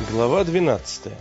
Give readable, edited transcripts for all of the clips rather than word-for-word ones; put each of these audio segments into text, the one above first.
Глава 12.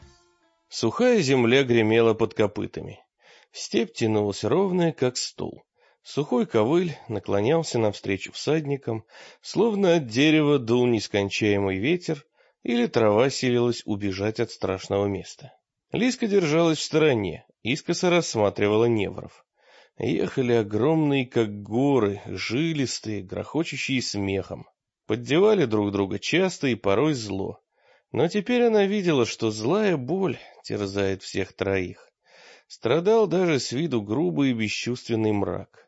Сухая земля гремела под копытами. Степь тянулась ровная, как стул. Сухой ковыль наклонялся навстречу всадникам, словно от дерева дул нескончаемый ветер, или трава силилась убежать от страшного места. Лиска держалась в стороне, искоса рассматривала невров. Ехали огромные, как горы, жилистые, грохочущие смехом. Поддевали друг друга часто и порой зло. Но теперь она видела, что злая боль терзает всех троих. Страдал даже с виду грубый и бесчувственный мрак.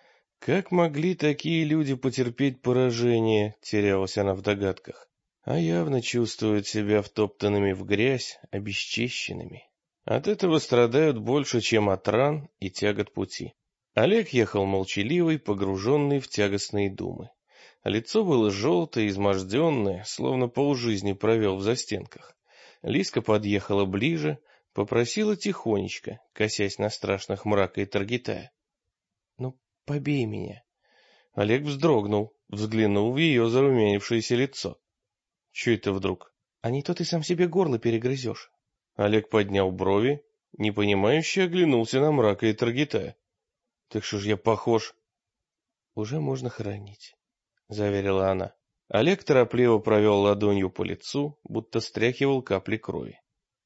Как могли такие люди потерпеть поражение, терялась она в догадках, а явно чувствуют себя втоптанными в грязь, обесчещенными. От этого страдают больше, чем от ран и тягот пути. Олег ехал молчаливый, погруженный в тягостные думы. Лицо было желтое, изможденное, словно полжизни провел в застенках. Лиска подъехала ближе, попросила тихонечко, косясь на страшных мрака и Таргитая: «Ну, побей меня». Олег вздрогнул, взглянул в ее зарумянившееся лицо. «Че это вдруг? А не то ты сам себе горло перегрызешь». Олег поднял брови, непонимающе оглянулся на мрака и Таргитая. «Так что ж я похож?» «Уже можно хоронить», — заверила она. Олег торопливо провел ладонью по лицу, будто стряхивал капли крови.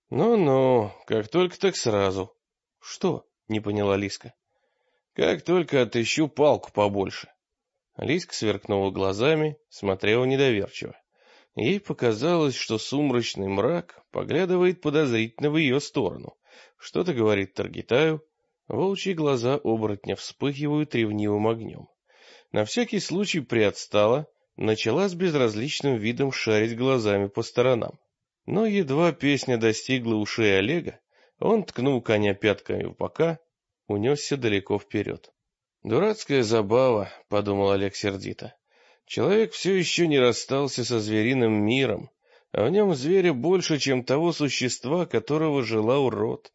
«Ну-ну, как только так сразу». «Что?» — не поняла Лиска. «Как только отыщу палку побольше». Лиска сверкнула глазами, смотрела недоверчиво. Ей показалось, что сумрачный мрак поглядывает подозрительно в ее сторону. Что-то говорит Таргитаю. Волчьи глаза оборотня вспыхивают ревнивым огнем. На всякий случай приотстала, начала с безразличным видом шарить глазами по сторонам. Но едва песня достигла ушей Олега, он ткнул коня пятками в бока, унесся далеко вперед. «Дурацкая забава», — подумал Олег сердито. «Человек все еще не расстался со звериным миром, а в нем зверя больше, чем того существа, которого желал род.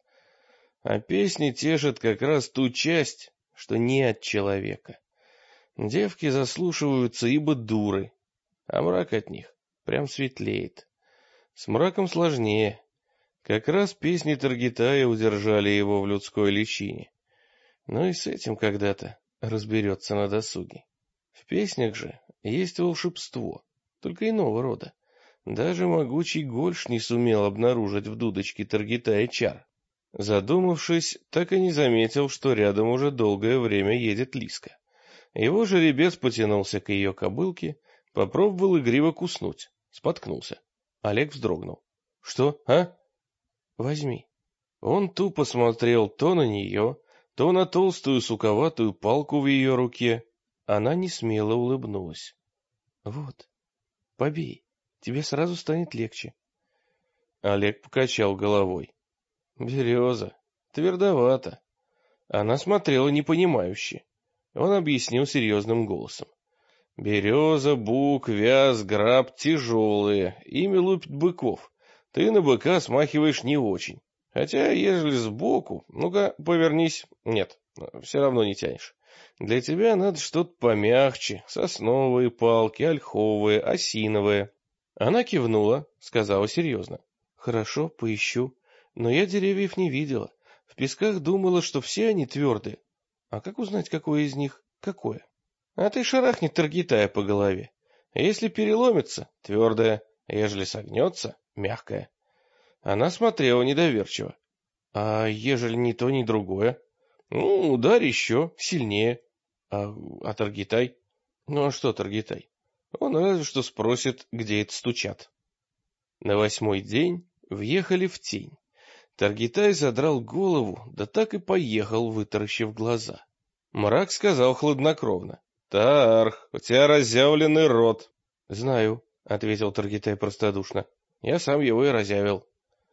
А песни тешат как раз ту часть, что не от человека. Девки заслушиваются, ибо дуры, а мрак от них прям светлеет. С мраком сложнее. Как раз песни Таргитая удержали его в людской личине. Но и с этим когда-то разберется на досуге. В песнях же есть волшебство, только иного рода. Даже могучий Гольш не сумел обнаружить в дудочке Таргитая чар. Задумавшись, так и не заметил, что рядом уже долгое время едет Лиска. Его жеребец потянулся к ее кобылке, попробовал игриво куснуть, споткнулся. Олег вздрогнул. «Что, а?» «Возьми». Он тупо смотрел то на нее, то на толстую суковатую палку в ее руке. Она несмело улыбнулась. «Вот, побей, тебе сразу станет легче». Олег покачал головой. «Береза, твердовато». Она смотрела непонимающе. Он объяснил серьезным голосом. «Береза, бук, вяз, граб тяжелые, ими лупят быков. Ты на быка смахиваешь не очень. Хотя, ежели сбоку, ну-ка, повернись. Нет, все равно не тянешь. Для тебя надо что-то помягче, сосновые палки, ольховые, осиновые». Она кивнула, сказала серьезно. «Хорошо, поищу. Но я деревьев не видела. В песках думала, что все они твердые. А как узнать, какое из них какое? А ты шарахни Таргитая по голове. Если переломится — твердое, ежели согнется — мягкое». Она смотрела недоверчиво. «А ежели ни то, ни другое?» «Ну, ударь еще, сильнее». А Таргитай?» «Ну, а что Таргитай? Он разве что спросит, где это стучат». На 8-й день въехали в тень. Таргитай задрал голову, да так и поехал, вытаращив глаза. Мрак сказал хладнокровно: «Тарх, у тебя разъявленный рот». «Знаю», — ответил Таргитай простодушно. «Я сам его и разъявил».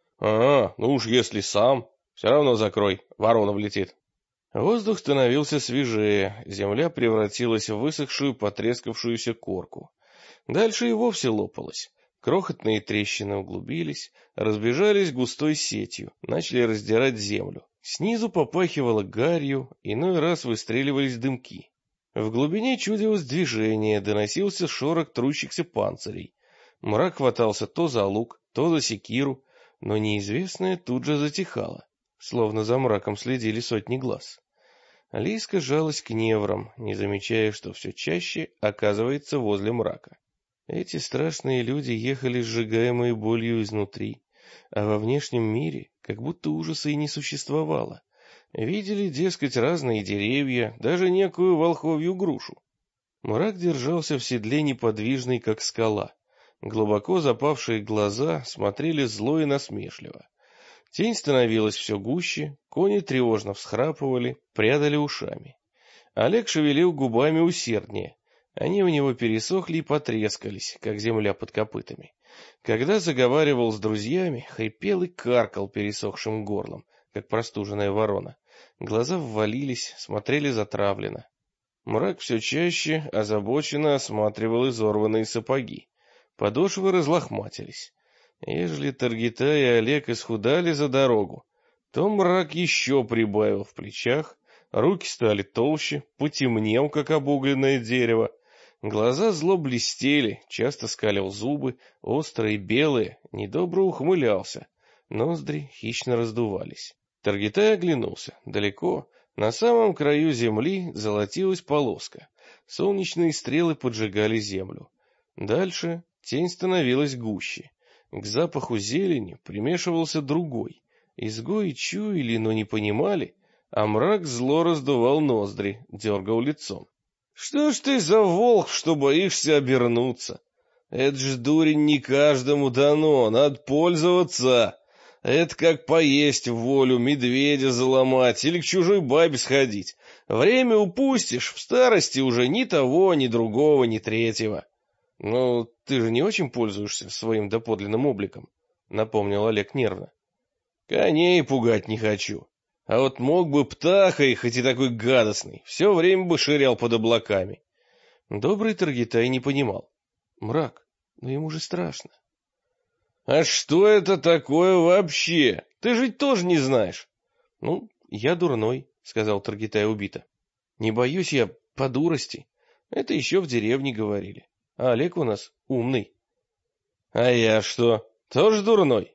Ну уж если сам, все равно закрой, ворона влетит». Воздух становился свежее, земля превратилась в высохшую, потрескавшуюся корку. Дальше и вовсе лопалась. Крохотные трещины углубились, разбежались густой сетью, начали раздирать землю. Снизу попахивало гарью, иной раз выстреливались дымки. В глубине чудилось движение, доносился шорох трущихся панцирей. Мрак хватался то за лук, то за секиру, но неизвестное тут же затихало, словно за мраком следили сотни глаз. Лиска жалась к неврам, не замечая, что все чаще оказывается возле мрака. Эти страшные люди ехали сжигаемые болью изнутри, а во внешнем мире как будто ужаса и не существовало. Видели, дескать, разные деревья, даже некую волховью грушу. Мрак держался в седле неподвижный, как скала. Глубоко запавшие глаза смотрели зло и насмешливо. Тень становилась все гуще, кони тревожно всхрапывали, прядали ушами. Олег шевелил губами усерднее. Они у него пересохли и потрескались, как земля под копытами. Когда заговаривал с друзьями, хрипел и каркал пересохшим горлом, как простуженная ворона. Глаза ввалились, смотрели затравленно. Мрак все чаще озабоченно осматривал изорванные сапоги. Подошвы разлохматились. Ежели Таргитай и Олег исхудали за дорогу, то мрак еще прибавил в плечах, руки стали толще, потемнел, как обугленное дерево. Глаза зло блестели, часто скалил зубы, острые, белые, недобро ухмылялся. Ноздри хищно раздувались. Таргитай оглянулся. Далеко, на самом краю земли, золотилась полоска. Солнечные стрелы поджигали землю. Дальше тень становилась гуще. К запаху зелени примешивался другой. Изгои чуяли, но не понимали, а мрак зло раздувал ноздри, дергал лицом. — Что ж ты за волк, что боишься обернуться? Это ж, дурень, не каждому дано, надо пользоваться. Это как поесть в волю, медведя заломать или к чужой бабе сходить. Время упустишь, в старости уже ни того, ни другого, ни третьего. — Ну, ты же не очень пользуешься своим доподлинным обликом, — напомнил Олег нервно. — Коней пугать не хочу. А вот мог бы птахой, хоть и такой гадостный, все время бы ширял под облаками. Добрый Таргитай не понимал. Мрак, но ему же страшно. — А что это такое вообще? Ты же тоже не знаешь. — Ну, я дурной, — сказал Таргитай убито. — Не боюсь я по дурости. Это еще в деревне говорили. А Олег у нас умный. — А я что, тоже дурной?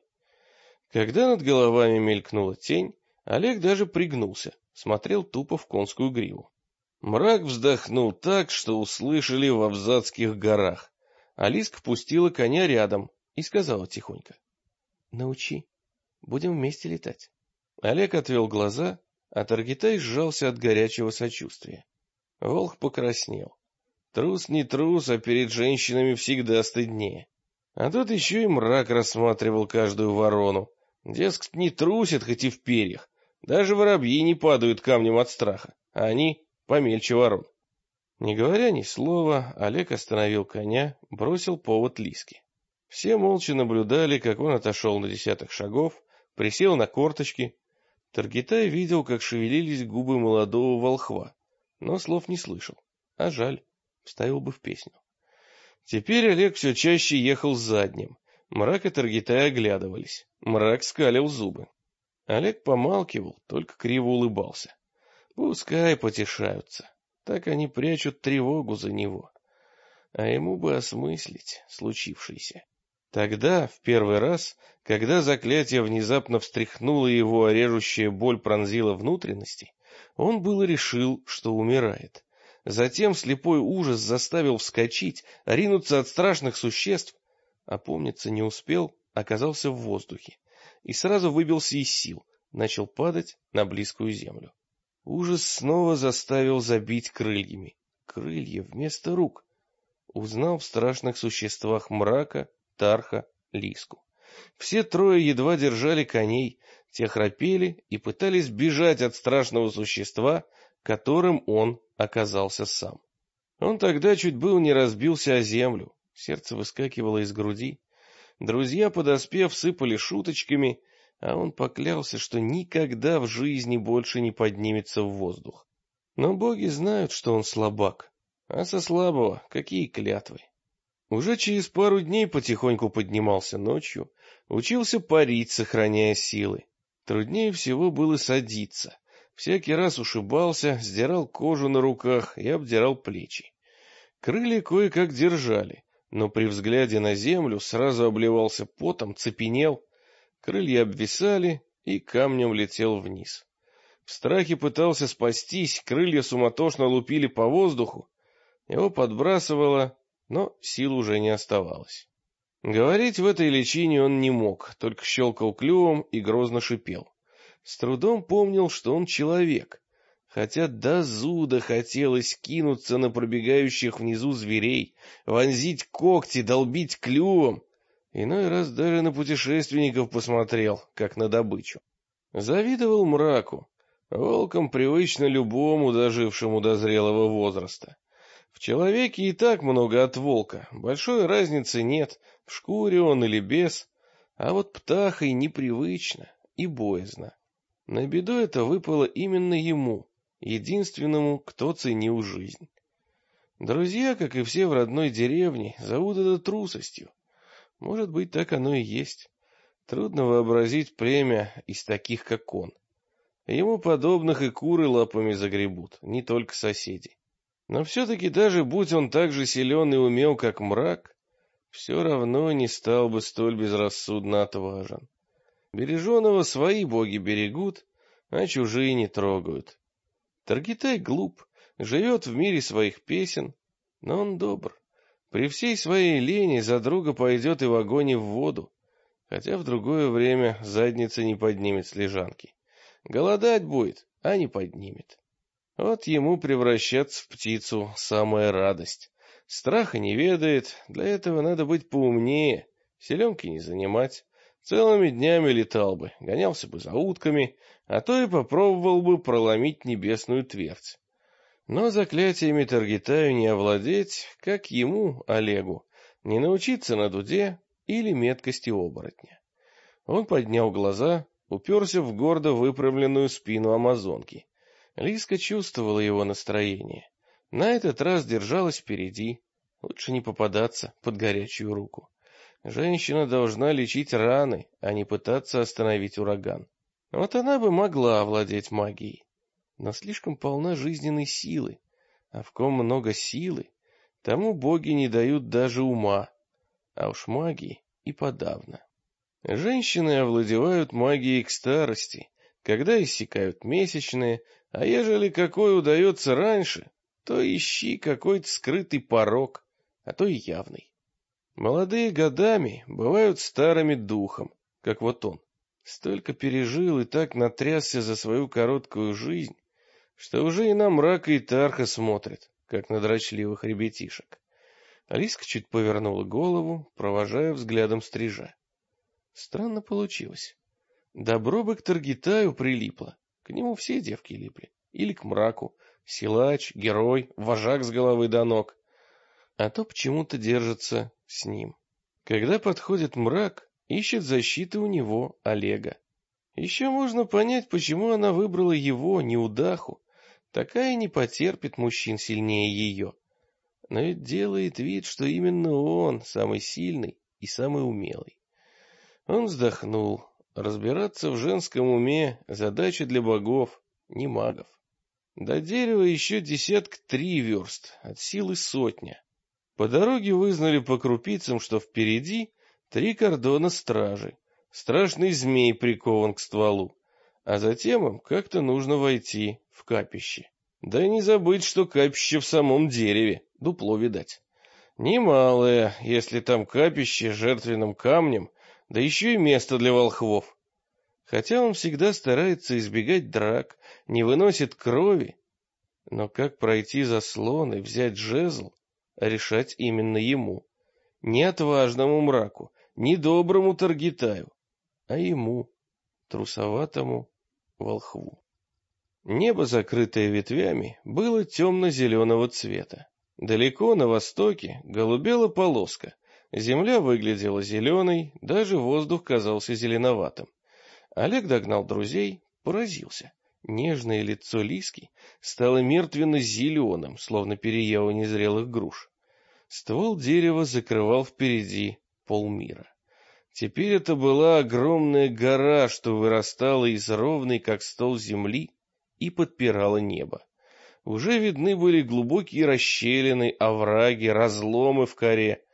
Когда над головами мелькнула тень, Олег даже пригнулся, смотрел тупо в конскую гриву. Мрак вздохнул так, что услышали в Авзацких горах. Алиска пустила коня рядом и сказала тихонько: — Научи, будем вместе летать. Олег отвел глаза, а Таргитай сжался от горячего сочувствия. Волх покраснел. Трус не трус, а перед женщинами всегда стыднее. А тут еще и мрак рассматривал каждую ворону. Дескать, не трусят, хоть и в перьях. Даже воробьи не падают камнем от страха, а они помельче ворон. Не говоря ни слова, Олег остановил коня, бросил повод Лиске. Все молча наблюдали, как он отошел на десяток шагов, присел на корточки. Таргитай видел, как шевелились губы молодого волхва, но слов не слышал. А жаль, вставил бы в песню. Теперь Олег все чаще ехал задним. Мрак и Таргитай оглядывались. Мрак скалил зубы. Олег помалкивал, только криво улыбался. Пускай потешаются. Так они прячут тревогу за него. А ему бы осмыслить случившееся. Тогда, в первый раз, когда заклятие внезапно встряхнуло его, а режущая боль пронзила внутренности, он было решил, что умирает. Затем слепой ужас заставил вскочить, ринуться от страшных существ. Опомниться не успел, оказался в воздухе. И сразу выбился из сил, начал падать на близкую землю. Ужас снова заставил забить крыльями. Крылья вместо рук. Узнал в страшных существах мрака, Тарха, Лиску. Все трое едва держали коней, те храпели и пытались бежать от страшного существа, которым он оказался сам. Он тогда чуть было не разбился о землю, сердце выскакивало из груди. Друзья, подоспев, сыпали шуточками, а он поклялся, что никогда в жизни больше не поднимется в воздух. Но боги знают, что он слабак, а со слабого какие клятвы. Уже через пару дней потихоньку поднимался ночью, учился парить, сохраняя силы. Труднее всего было садиться. Всякий раз ушибался, сдирал кожу на руках и обдирал плечи. Крылья кое-как держали, но при взгляде на землю сразу обливался потом, цепенел, крылья обвисали и камнем летел вниз. В страхе пытался спастись, крылья суматошно лупили по воздуху, его подбрасывало, но сил уже не оставалось. Говорить в этой личине он не мог, только щелкал клювом и грозно шипел. С трудом помнил, что он человек, хотя до зуда хотелось кинуться на пробегающих внизу зверей, вонзить когти, долбить клювом. Иной раз даже на путешественников посмотрел, как на добычу. Завидовал мраку. Волкам привычно любому, дожившему до зрелого возраста. В человеке и так много от волка, большой разницы нет, в шкуре он или без, а вот птахой непривычно и боязно. На беду это выпало именно ему, единственному, кто ценил жизнь. Друзья, как и все в родной деревне, зовут это трусостью. Может быть, так оно и есть. Трудно вообразить племя из таких, как он. Ему подобных и куры лапами загребут, не только соседи. Но все-таки даже будь он так же силен и умел, как мрак, все равно не стал бы столь безрассудно отважен. Береженого свои боги берегут, а чужие не трогают. Таргитай глуп, живет в мире своих песен, но он добр. При всей своей лени за друга пойдет и в огонь, и в воду, хотя в другое время задница не поднимет с лежанки. Голодать будет, а не поднимет. Вот ему превращаться в птицу — самая радость. Страха не ведает, для этого надо быть поумнее, селенки не занимать. Целыми днями летал бы, гонялся бы за утками, а то и попробовал бы проломить небесную твердь. Но заклятиями Таргитаю не овладеть, как ему, Олегу, не научиться на дуде или меткости оборотня. Он поднял глаза, уперся в гордо выпрямленную спину амазонки. Лиска чувствовала его настроение. На этот раз держалась впереди. Лучше не попадаться под горячую руку. Женщина должна лечить раны, а не пытаться остановить ураган. Вот она бы могла овладеть магией, но слишком полна жизненной силы, а в ком много силы, тому боги не дают даже ума, а уж магии и подавно. Женщины овладевают магией к старости, когда иссякают месячные, а ежели какой удается раньше, то ищи какой-то скрытый порок, а то и явный. Молодые годами бывают старыми духом, как вот он. Столько пережил и так натрясся за свою короткую жизнь, что уже и на мрака и Тарха смотрит, как на дрочливых ребятишек. Алиска чуть повернула голову, провожая взглядом стрижа. Странно получилось. Добро бы к Таргитаю прилипло, к нему все девки липли, или к мраку, силач, герой, вожак с головы до ног, а то почему-то держится с ним. Когда подходит мрак, ищет защиты у него, Олега. Еще можно понять, почему она выбрала его, неудаху. Такая не потерпит мужчин сильнее ее. Но ведь делает вид, что именно он самый сильный и самый умелый. Он вздохнул. Разбираться в женском уме — задача для богов, не магов. До дерева еще 3 верст, от силы 100. По дороге вызнали по крупицам, что впереди 3 кордона стражи. Страшный змей прикован к стволу, а затем им как-то нужно войти в капище. Да и не забыть, что капище в самом дереве, дупло видать. Немалое, если там капище с жертвенным камнем, да еще и место для волхвов. Хотя он всегда старается избегать драк, не выносит крови, но как пройти заслон и взять жезл, решать именно ему. Не отважному мраку, не доброму Таргитаю, а ему, трусоватому волхву. Небо, закрытое ветвями, было темно-зеленого цвета. Далеко на востоке голубела полоска, земля выглядела зеленой, даже воздух казался зеленоватым. Олег догнал друзей, поразился. Нежное лицо Лиски стало мертвенно-зеленым, словно переело незрелых груш. Ствол дерева закрывал впереди полмира. Теперь это была огромная гора, что вырастала из ровной, как стол, земли и подпирала небо. Уже видны были глубокие расщелины, овраги, разломы в коре.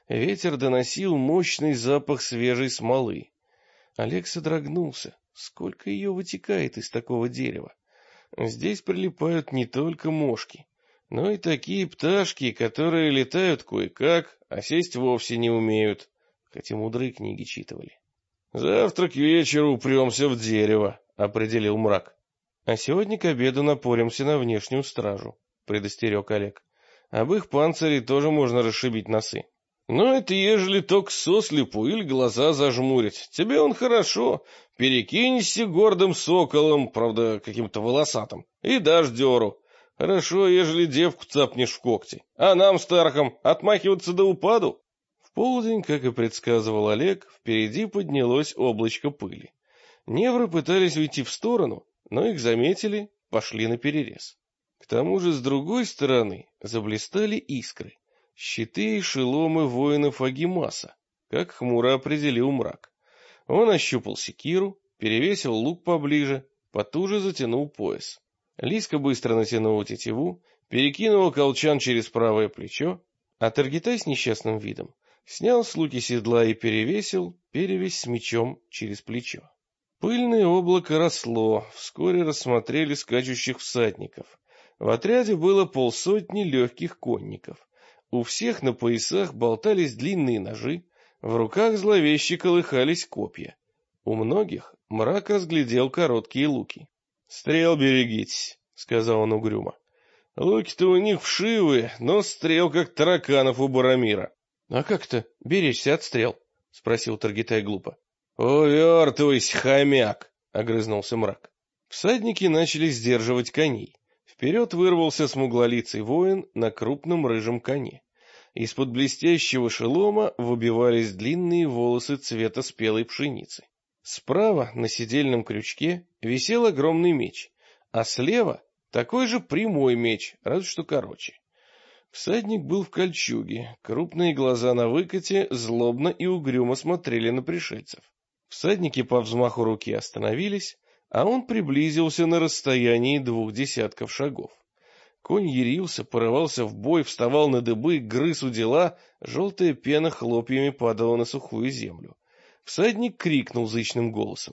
Ветер доносил мощный запах свежей смолы. Олег содрогнулся. Сколько ее вытекает из такого дерева? Здесь прилипают не только мошки, но и такие пташки, которые летают кое-как, а сесть вовсе не умеют, хотя мудрые книги читывали. «Завтра к вечеру упремся в дерево», — определил Мрак. «А сегодня к обеду напоримся на внешнюю стражу», — предостерег Олег. «Об их панцире тоже можно расшибить носы». «Но это ежели только сослепу или глаза зажмурить. Тебе он хорошо. Перекинься гордым соколом, правда, каким-то волосатым, и дашь дёру. Хорошо, ежели девку цапнешь в когти. А нам, стархам, отмахиваться до упаду». В полдень, как и предсказывал Олег, впереди поднялось облачко пыли. Невры пытались уйти в сторону, но их заметили, пошли наперерез. К тому же с другой стороны заблистали искры. Щиты и шеломы воинов Агимаса, как хмуро определил Мрак. Он ощупал секиру, перевесил лук поближе, потуже затянул пояс. Лиска быстро натянула тетиву, перекинула колчан через правое плечо, а Таргитай с несчастным видом снял с луки седла и перевесил перевязь с мечом через плечо. Пыльное облако росло, вскоре рассмотрели скачущих всадников. В отряде было полсотни легких конников. У всех на поясах болтались длинные ножи, в руках зловеще колыхались копья. У многих Мрак разглядел короткие луки. «Стрел берегитесь», — сказал он угрюмо. «Луки-то у них вшивые, но стрел как тараканов у Барамира». «А как-то беречься от стрел?» — спросил Таргитай глупо. «Увертывайся, хомяк!» — огрызнулся Мрак. Всадники начали сдерживать коней. Вперед вырвался смуглолицый воин на крупном рыжем коне. Из-под блестящего шелома выбивались длинные волосы цвета спелой пшеницы. Справа на седельном крючке висел огромный меч, а слева такой же прямой меч, разве что короче. Всадник был в кольчуге, крупные глаза на выкате злобно и угрюмо смотрели на пришельцев. Всадники по взмаху руки остановились, а он приблизился на расстоянии 20 шагов. Конь ярился, порывался в бой, вставал на дыбы, грыз у дела, желтая пена хлопьями падала на сухую землю. Всадник крикнул зычным голосом: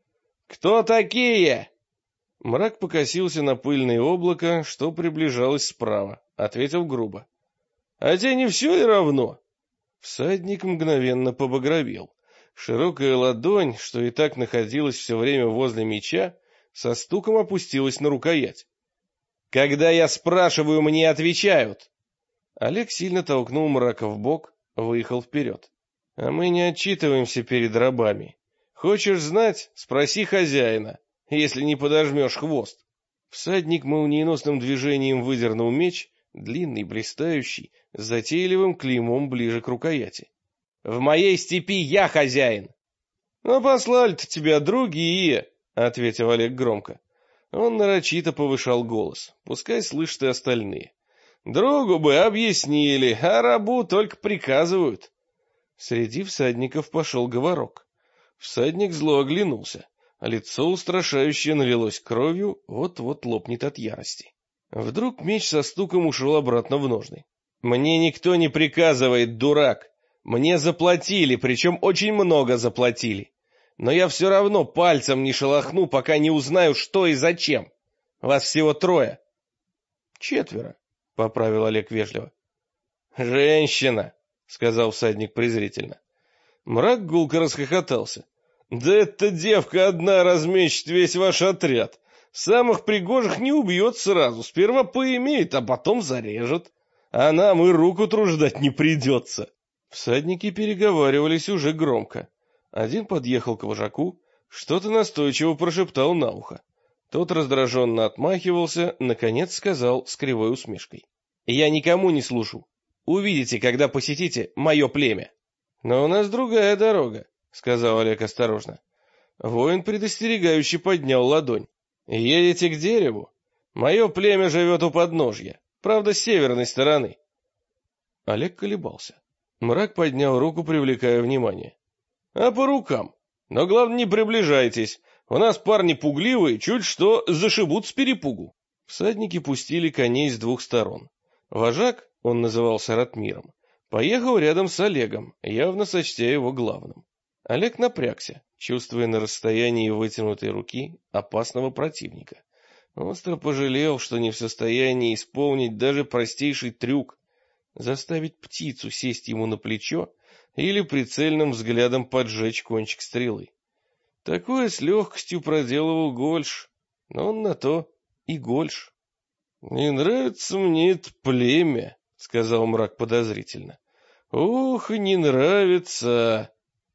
«Кто такие?» Мрак покосился на пыльное облако, что приближалось справа, ответил грубо: «А тебе не все ли равно?» Всадник мгновенно побагровел. Широкая ладонь, что и так находилась все время возле меча, со стуком опустилась на рукоять. «Когда я спрашиваю, мне отвечают!» Олег сильно толкнул Мрака в бок, выехал вперед. «А мы не отчитываемся перед рабами. Хочешь знать? Спроси хозяина, если не подожмешь хвост». Всадник молниеносным движением выдернул меч, длинный, блистающий, с затейливым клеймом ближе к рукояти. «В моей степи я хозяин!» «Ну, послали-то тебя другие!» — ответил Олег громко. Он нарочито повышал голос, пускай слышат и остальные. «Другу бы объяснили, а рабу только приказывают». Среди всадников пошел говорок. Всадник зло оглянулся, а лицо устрашающе налилось кровью, вот-вот лопнет от ярости. Вдруг меч со стуком ушел обратно в ножны. «Мне никто не приказывает, дурак! Мне заплатили, причем очень много заплатили. Но я все равно пальцем не шелохну, пока не узнаю, что и зачем. Вас всего 3. «4», — поправил Олег вежливо. «Женщина», — сказал всадник презрительно. Мрак гулко расхохотался. «Да эта девка одна размечет весь ваш отряд. Самых пригожих не убьет сразу, сперва поимеет, а потом зарежет. А нам и руку труждать не придется». Всадники переговаривались уже громко. Один подъехал к вожаку, что-то настойчиво прошептал на ухо. Тот раздраженно отмахивался, наконец сказал с кривой усмешкой: «Я никому не служу. Увидите, когда посетите мое племя». «Но у нас другая дорога», — сказал Олег осторожно. Воин предостерегающе поднял ладонь. «Едете к дереву? Мое племя живет у подножья, правда, с северной стороны». Олег колебался. Мрак поднял руку, привлекая внимание. «А по рукам. Но главное, не приближайтесь. У нас парни пугливые, чуть что зашибут с перепугу». Всадники пустили коней с 2 сторон. Вожак, он назывался Ратмиром, Поехал рядом с Олегом, явно сочтя его главным. Олег напрягся, чувствуя на расстоянии вытянутой руки опасного противника. Остро пожалел, что не в состоянии исполнить даже простейший трюк — заставить птицу сесть ему на плечо или прицельным взглядом поджечь кончик стрелы. Такое с легкостью проделывал Гольш, но он на то и Гольш. «Не нравится мне это племя», — сказал мрак подозрительно. «Ох, и не нравится!»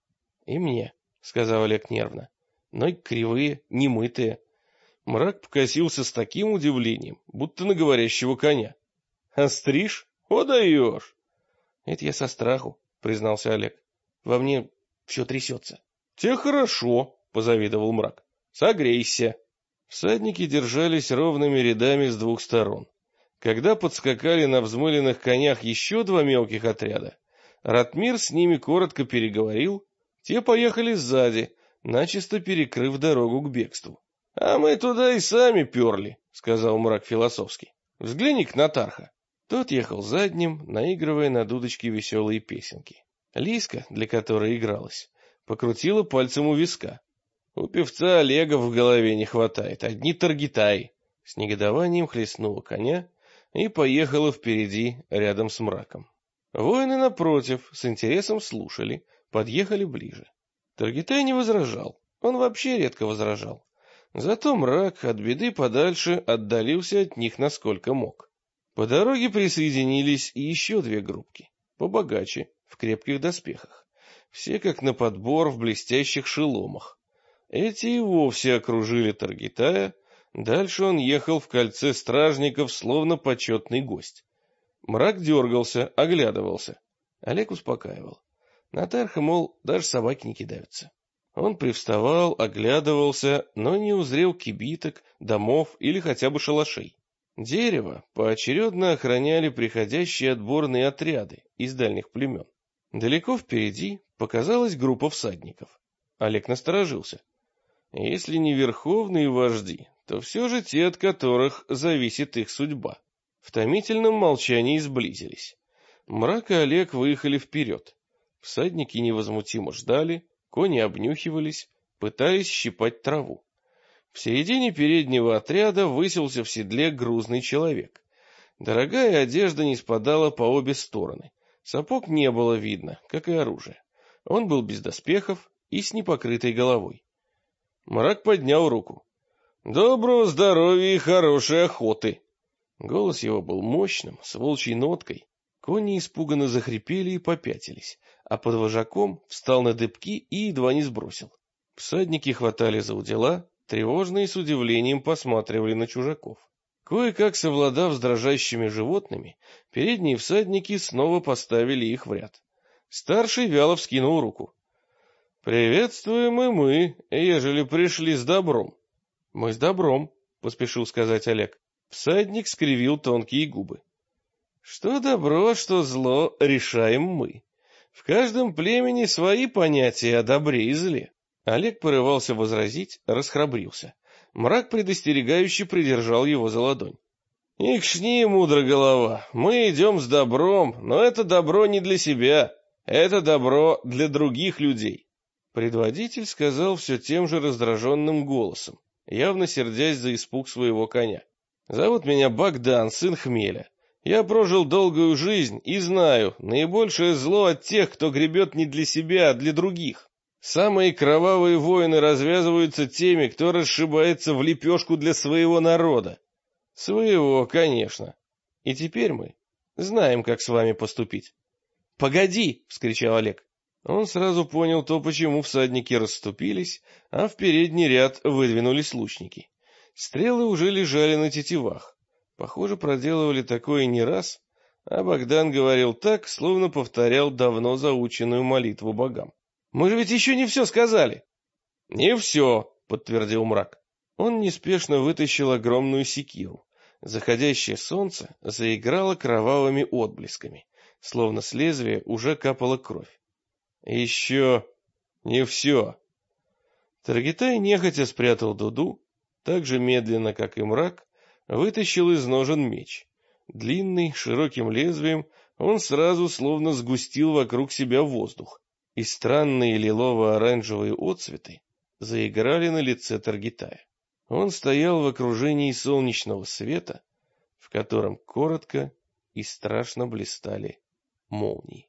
«И мне», — сказал Олег нервно. «Ноги кривые, немытые». Мрак покосился с таким удивлением, будто на говорящего коня. «Остришь? О, даешь!» «Это я со страху», — признался Олег. «Во мне все трясется». «Тебе хорошо», — позавидовал мрак. «Согрейся». Всадники держались ровными рядами с двух сторон. Когда подскакали на взмыленных конях еще два мелких отряда, Ратмир с ними коротко переговорил, те поехали сзади, начисто перекрыв дорогу к бегству. — А мы туда и сами перли, — сказал мрак философски. — Взгляни-ка на Тарха. Тот ехал задним, наигрывая на дудочке веселые песенки. Лиска, для которой игралась, покрутила пальцем у виска. У певца Олега в голове не хватает, одни таргетаи. С негодованием хлестнула коня и поехала впереди, рядом с мраком. Воины, напротив, с интересом слушали, подъехали ближе. Таргетай не возражал, он вообще редко возражал. Зато мрак от беды подальше отдалился от них насколько мог. По дороге присоединились и еще две группки, побогаче, в крепких доспехах. Все как на подбор в блестящих шеломах. Эти и вовсе окружили Таргетая, дальше он ехал в кольце стражников, словно почетный гость. Мрак дергался, оглядывался. Олег успокаивал. На Тарха, мол, даже собаки не кидаются. Он привставал, оглядывался, но не узрел кибиток, домов или хотя бы шалашей. Дерево поочередно охраняли приходящие отборные отряды из дальних племен. Далеко впереди показалась группа всадников. Олег насторожился. Если не верховные вожди, то все же те, от которых зависит их судьба. В томительном молчании сблизились. Мрак и Олег выехали вперед. Всадники невозмутимо ждали, кони обнюхивались, пытаясь щипать траву. В середине переднего отряда высился в седле грузный человек. Дорогая одежда не спадала по обе стороны. Сапог не было видно, как и оружие. Он был без доспехов и с непокрытой головой. Мрак поднял руку. «Доброго здоровья и хорошей охоты!» Голос его был мощным, с волчьей ноткой. Кони испуганно захрипели и попятились, а под вожаком встал на дыбки и едва не сбросил. Всадники хватали за удила, тревожно и с удивлением посматривали на чужаков. Кое-как совладав с дрожащими животными, передние всадники снова поставили их в ряд. Старший вяло вскинул руку. «Приветствуем и мы, ежели пришли с добром». «Мы с добром», — поспешил сказать Олег. Всадник скривил тонкие губы. «Что добро, что зло, решаем мы. В каждом племени свои понятия о добре и зле». Олег порывался возразить, расхрабрился. Мрак предостерегающе придержал его за ладонь. «Икшни, мудра голова, мы идем с добром, но это добро не для себя, это добро для других людей». Предводитель сказал все тем же раздраженным голосом, явно сердясь за испуг своего коня. «Зовут меня Богдан, сын Хмеля. Я прожил долгую жизнь и знаю, наибольшее зло от тех, кто гребет не для себя, а для других. Самые кровавые войны развязываются теми, кто расшибается в лепешку для своего народа. Своего, конечно. И теперь мы знаем, как с вами поступить». «Погоди!» — вскричал Олег. Он сразу понял то, почему всадники расступились, а в передний ряд выдвинулись лучники. Стрелы уже лежали на тетивах. Похоже, проделывали такое не раз, а Богдан говорил так, словно повторял давно заученную молитву богам. «Мы же ведь еще не все сказали!» «Не все», — подтвердил мрак. Он неспешно вытащил огромную секиру. Заходящее солнце заиграло кровавыми отблесками, словно с лезвия уже капала кровь. «Еще не все». Таргетай нехотя спрятал дуду, так же медленно, как и мрак, вытащил из ножен меч. Длинный, широким лезвием, Он сразу словно сгустил вокруг себя воздух, и странные лилово-оранжевые отцветы заиграли на лице Таргитая. Он стоял в окружении солнечного света, в котором коротко и страшно блистали молнии.